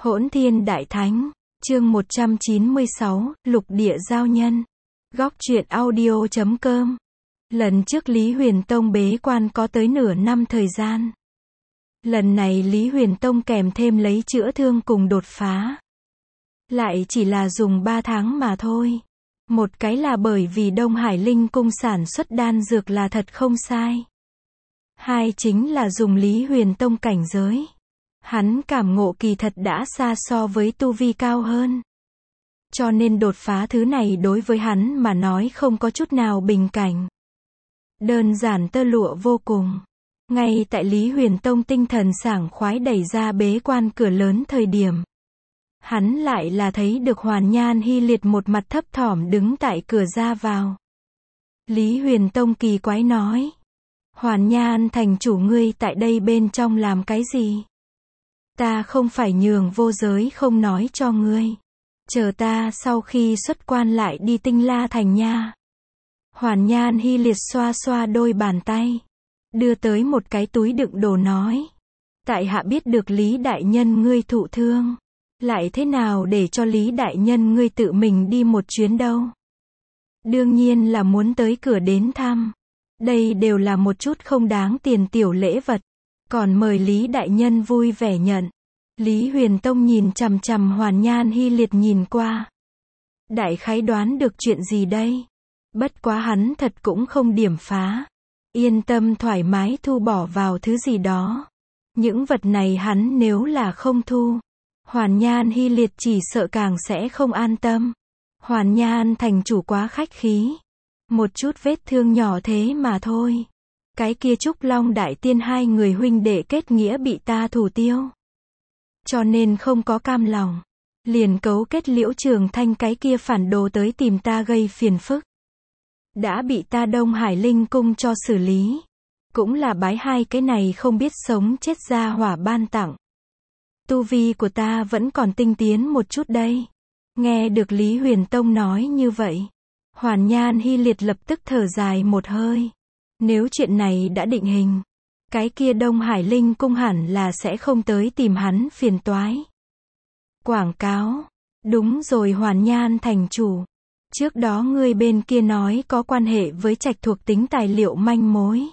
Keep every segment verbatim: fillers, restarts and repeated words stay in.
Hỗn Thiên Đại Thánh, chương một trăm chín mươi sáu, Lục Địa Giao Nhân. Góc truyện audio chấm com. Lần trước Lý Huyền Tông bế quan có tới nửa năm thời gian. Lần này Lý Huyền Tông kèm thêm lấy chữa thương cùng đột phá. Lại chỉ là dùng ba tháng mà thôi. Một cái là bởi vì Đông Hải Linh Cung sản xuất đan dược là thật không sai. Hai chính là dùng Lý Huyền Tông cảnh giới. Hắn cảm ngộ kỳ thật đã xa so với tu vi cao hơn. Cho nên đột phá thứ này đối với hắn mà nói không có chút nào bình cảnh. Đơn giản tơ lụa vô cùng. Ngay tại Lý Huyền Tông tinh thần sảng khoái đẩy ra bế quan cửa lớn thời điểm. Hắn lại là thấy được Hoàn Nhan Hy Liệt một mặt thấp thỏm đứng tại cửa ra vào. Lý Huyền Tông kỳ quái nói. Hoàn Nhan thành chủ ngươi tại đây bên trong làm cái gì? Ta không phải nhường vô giới không nói cho ngươi. Chờ ta sau khi xuất quan lại đi Tinh La thành nha. Hoàn Nhan Hy Liệt xoa xoa đôi bàn tay. Đưa tới một cái túi đựng đồ nói. Tại hạ biết được Lý đại nhân ngươi thụ thương. Lại thế nào để cho Lý đại nhân ngươi tự mình đi một chuyến đâu? Đương nhiên là muốn tới cửa đến thăm. Đây đều là một chút không đáng tiền tiểu lễ vật. Còn mời Lý đại nhân vui vẻ nhận. Lý Huyền Tông nhìn chằm chằm Hoàn Nhan Hy Liệt nhìn qua. Đại khái đoán được chuyện gì đây? Bất quá hắn thật cũng không điểm phá. Yên tâm thoải mái thu bỏ vào thứ gì đó. Những vật này hắn nếu là không thu. Hoàn Nhan Hy Liệt chỉ sợ càng sẽ không an tâm. Hoàn Nhan thành chủ quá khách khí. Một chút vết thương nhỏ thế mà thôi. Cái kia Trúc Long Đại Tiên hai người huynh đệ kết nghĩa bị ta thủ tiêu. Cho nên không có cam lòng. Liền cấu kết Liễu Trường Thanh cái kia phản đồ tới tìm ta gây phiền phức. Đã bị ta Đông Hải Linh Cung cho xử lý. Cũng là bái hai cái này không biết sống chết ra hỏa ban tặng. Tu vi của ta vẫn còn tinh tiến một chút đây. Nghe được Lý Huyền Tông nói như vậy. Hoàn Nhan Hy Liệt lập tức thở dài một hơi. Nếu chuyện này đã định hình. Cái kia Đông Hải Linh Cung hẳn là sẽ không tới tìm hắn phiền toái. Quảng cáo. Đúng rồi Hoàn Nhan thành chủ. Trước đó ngươi bên kia nói có quan hệ với trạch thuộc tính tài liệu manh mối.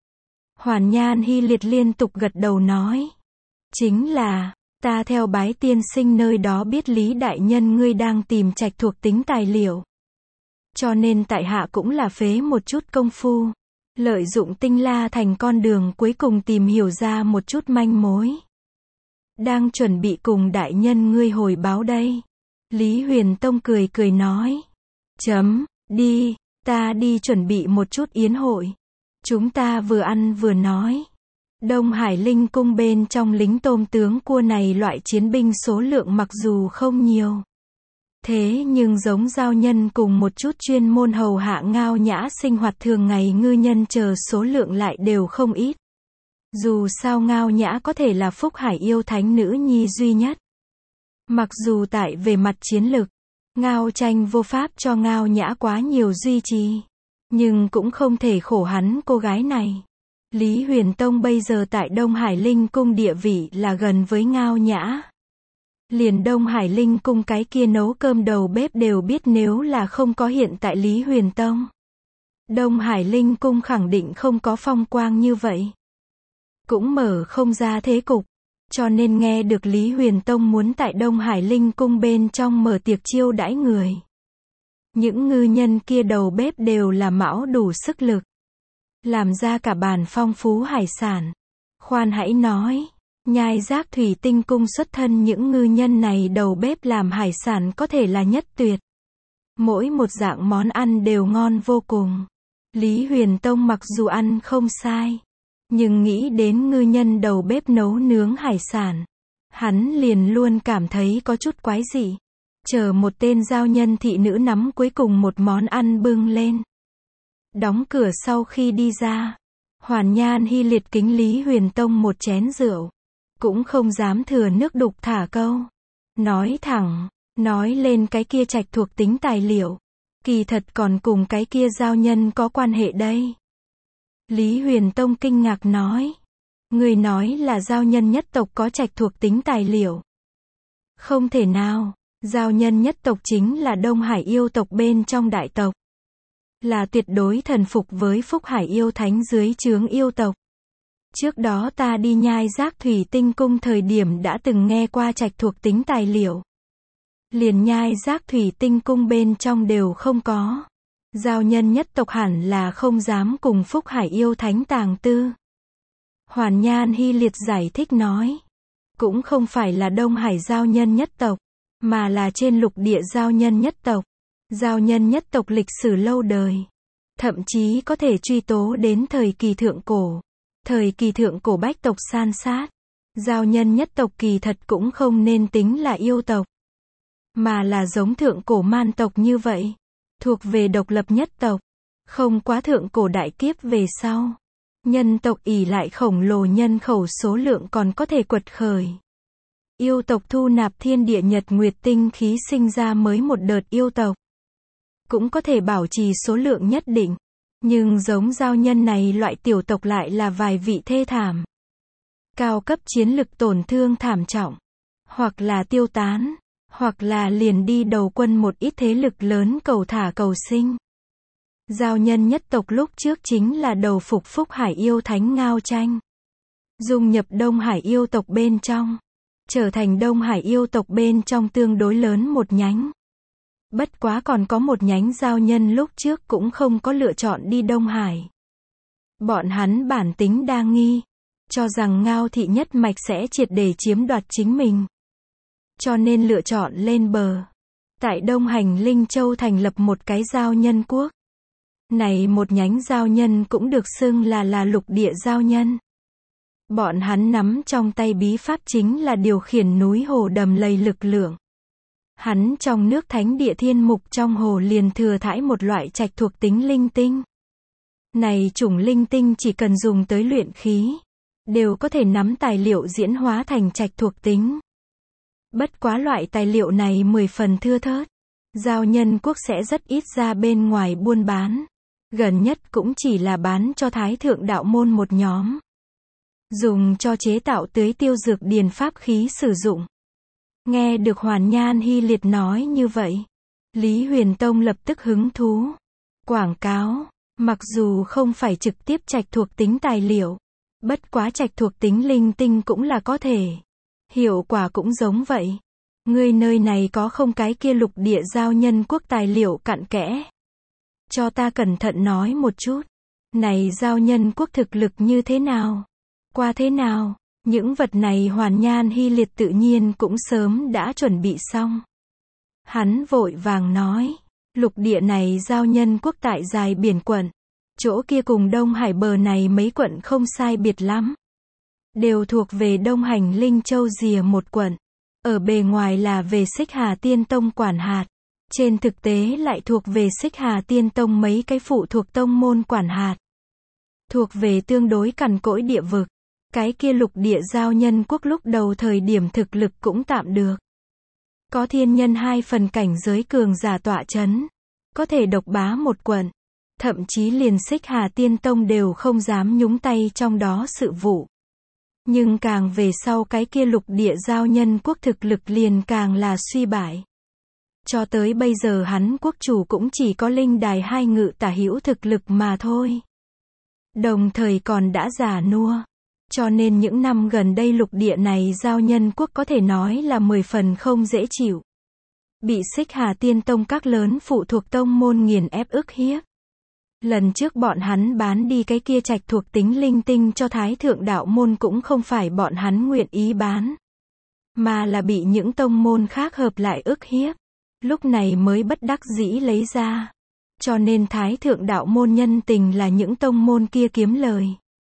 Hoàn Nhan Hy Liệt liên tục gật đầu nói. Chính là, ta theo Bái tiên sinh nơi đó biết Lý đại nhân ngươi đang tìm trạch thuộc tính tài liệu. Cho nên tại hạ cũng là phế một chút công phu. Lợi dụng Tinh La thành con đường cuối cùng tìm hiểu ra một chút manh mối. Đang chuẩn bị cùng đại nhân ngươi hồi báo đây. Lý Huyền Tông cười cười nói. Chấm, đi, ta đi chuẩn bị một chút yến hội. Chúng ta vừa ăn vừa nói. Đông Hải Linh Cung bên trong lính tôm tướng cua này loại chiến binh số lượng mặc dù không nhiều. Thế nhưng giống giao nhân cùng một chút chuyên môn hầu hạ ngao nhã sinh hoạt thường ngày ngư nhân chờ số lượng lại đều không ít. Dù sao ngao nhã có thể là Phúc Hải yêu thánh nữ nhi duy nhất. Mặc dù tại về mặt chiến lực, ngao tranh vô pháp cho ngao nhã quá nhiều duy trì. Nhưng cũng không thể khổ hắn cô gái này. Lý Huyền Tông bây giờ tại Đông Hải Linh Cung địa vị là gần với ngao nhã. Liền Đông Hải Linh Cung cái kia nấu cơm đầu bếp đều biết nếu là không có hiện tại Lý Huyền Tông. Đông Hải Linh Cung khẳng định không có phong quang như vậy. Cũng mở không ra thế cục. Cho nên nghe được Lý Huyền Tông muốn tại Đông Hải Linh Cung bên trong mở tiệc chiêu đãi người. Những ngư nhân kia đầu bếp đều là mão đủ sức lực. Làm ra cả bàn phong phú hải sản. Khoan hãy nói. Nhai Giác Thủy Tinh Cung xuất thân những ngư nhân này đầu bếp làm hải sản có thể là nhất tuyệt. Mỗi một dạng món ăn đều ngon vô cùng. Lý Huyền Tông mặc dù ăn không sai. Nhưng nghĩ đến ngư nhân đầu bếp nấu nướng hải sản. Hắn liền luôn cảm thấy có chút quái dị. Chờ một tên giao nhân thị nữ nắm cuối cùng một món ăn bưng lên. Đóng cửa sau khi đi ra. Hoàn Nhan Hy Liệt kính Lý Huyền Tông một chén rượu. Cũng không dám thừa nước đục thả câu. Nói thẳng, nói lên cái kia trạch thuộc tính tài liệu. Kỳ thật còn cùng cái kia giao nhân có quan hệ đây. Lý Huyền Tông kinh ngạc nói. Người nói là giao nhân nhất tộc có trạch thuộc tính tài liệu. Không thể nào. Giao nhân nhất tộc chính là Đông Hải yêu tộc bên trong đại tộc. Là tuyệt đối thần phục với Phúc Hải yêu thánh dưới trướng yêu tộc. Trước đó ta đi nhai giác thủy tinh cung thời điểm đã từng nghe qua trạch thuộc tính tài liệu. Liền nhai giác thủy tinh cung bên trong đều không có. Giao nhân nhất tộc hẳn là không dám cùng Phúc Hải yêu thánh tàng tư. Hoàn Nhan Hy Liệt giải thích nói. Cũng không phải là Đông Hải giao nhân nhất tộc, mà là trên lục địa giao nhân nhất tộc. Giao nhân nhất tộc lịch sử lâu đời. Thậm chí có thể truy tố đến thời kỳ thượng cổ. Thời kỳ thượng cổ bách tộc san sát. Giao nhân nhất tộc kỳ thật cũng không nên tính là yêu tộc, mà là giống thượng cổ man tộc như vậy. Thuộc về độc lập nhất tộc. Không quá thượng cổ đại kiếp về sau. Nhân tộc ỷ lại khổng lồ nhân khẩu số lượng còn có thể quật khởi. Yêu tộc thu nạp thiên địa nhật nguyệt tinh khí sinh ra mới một đợt yêu tộc. Cũng có thể bảo trì số lượng nhất định. Nhưng giống giao nhân này loại tiểu tộc lại là vài vị thê thảm. Cao cấp chiến lực tổn thương thảm trọng. Hoặc là tiêu tán. Hoặc là liền đi đầu quân một ít thế lực lớn cầu thả cầu sinh. Giao nhân nhất tộc lúc trước chính là đầu phục Phúc Hải yêu thánh Ngao Tranh. Dung nhập Đông Hải yêu tộc bên trong. Trở thành Đông Hải yêu tộc bên trong tương đối lớn một nhánh. Bất quá còn có một nhánh giao nhân lúc trước cũng không có lựa chọn đi Đông Hải. Bọn hắn bản tính đa nghi. Cho rằng Ngao thị nhất mạch sẽ triệt để chiếm đoạt chính mình. Cho nên lựa chọn lên bờ. Tại Đông Hành Linh Châu thành lập một cái giao nhân quốc. Này một nhánh giao nhân cũng được xưng là là lục địa giao nhân. Bọn hắn nắm trong tay bí pháp chính là điều khiển núi hồ đầm lầy lực lượng. Hắn trong nước thánh địa thiên mục trong hồ liền thừa thãi một loại trạch thuộc tính linh tinh. Này chủng linh tinh chỉ cần dùng tới luyện khí, đều có thể nắm tài liệu diễn hóa thành trạch thuộc tính. Bất quá loại tài liệu này mười phần thưa thớt. Giao nhân quốc sẽ rất ít ra bên ngoài buôn bán. Gần nhất cũng chỉ là bán cho Thái Thượng Đạo Môn một nhóm. Dùng cho chế tạo tưới tiêu dược điền pháp khí sử dụng. Nghe được Hoàn Nhan Hy Liệt nói như vậy, Lý Huyền Tông lập tức hứng thú. Quảng cáo, mặc dù không phải trực tiếp trạch thuộc tính tài liệu, bất quá trạch thuộc tính linh tinh cũng là có thể. Hiệu quả cũng giống vậy. Ngươi nơi này có không cái kia lục địa giao nhân quốc tài liệu cặn kẽ? Cho ta cẩn thận nói một chút. Này giao nhân quốc thực lực như thế nào? Qua thế nào? Những vật này Hoàn Nhan Hy Liệt tự nhiên cũng sớm đã chuẩn bị xong. Hắn vội vàng nói. Lục địa này giao nhân quốc tại dài biển quận. Chỗ kia cùng Đông Hải bờ này mấy quận không sai biệt lắm. Đều thuộc về Đông Hành Linh Châu rìa một quận. Ở bề ngoài là về Xích Hà Tiên Tông quản hạt. Trên thực tế lại thuộc về Xích Hà Tiên Tông mấy cái phụ thuộc tông môn quản hạt. Thuộc về tương đối cằn cỗi địa vực. Cái kia lục địa giao nhân quốc lúc đầu thời điểm thực lực cũng tạm được. Có thiên nhân hai phần cảnh giới cường giả tọa chấn. Có thể độc bá một quận. Thậm chí liền Xích Hà Tiên Tông đều không dám nhúng tay trong đó sự vụ. Nhưng càng về sau cái kia lục địa giao nhân quốc thực lực liền càng là suy bại. Cho tới bây giờ hắn quốc chủ cũng chỉ có linh đài hai ngự tả hữu thực lực mà thôi. Đồng thời còn đã già nua. Cho nên những năm gần đây lục địa này giao nhân quốc có thể nói là mười phần không dễ chịu. Bị Xích Hà Tiên Tông các lớn phụ thuộc tông môn nghiền ép ức hiếp. Lần trước bọn hắn bán đi cái kia trạch thuộc tính linh tinh cho Thái Thượng Đạo Môn cũng không phải bọn hắn nguyện ý bán. Mà là bị những tông môn khác hợp lại ức hiếp. Lúc này mới bất đắc dĩ lấy ra. Cho nên Thái Thượng Đạo Môn nhân tình là những tông môn kia kiếm lời.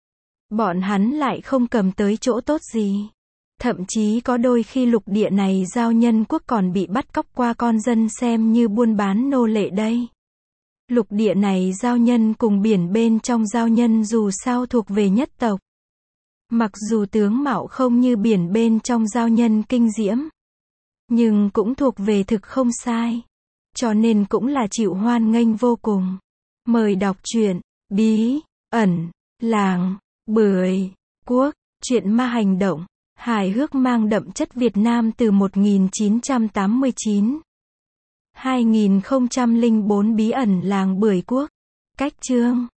Bọn hắn lại không cầm tới chỗ tốt gì. Thậm chí có đôi khi lục địa này giao nhân quốc còn bị bắt cóc qua con dân xem như buôn bán nô lệ đây. Lục địa này giao nhân cùng biển bên trong giao nhân dù sao thuộc về nhất tộc. Mặc dù tướng mạo không như biển bên trong giao nhân kinh diễm, nhưng cũng thuộc về thực không sai. Cho nên cũng là chịu hoan nghênh vô cùng. Mời đọc truyện Bí ẩn Làng Bưởi Quốc, truyện ma hành động, Hài hước mang đậm chất Việt Nam từ một nghìn chín trăm tám mươi chín. hai nghìn không trăm lẻ bốn Bí ẩn làng Bưởi Quốc. Cách chương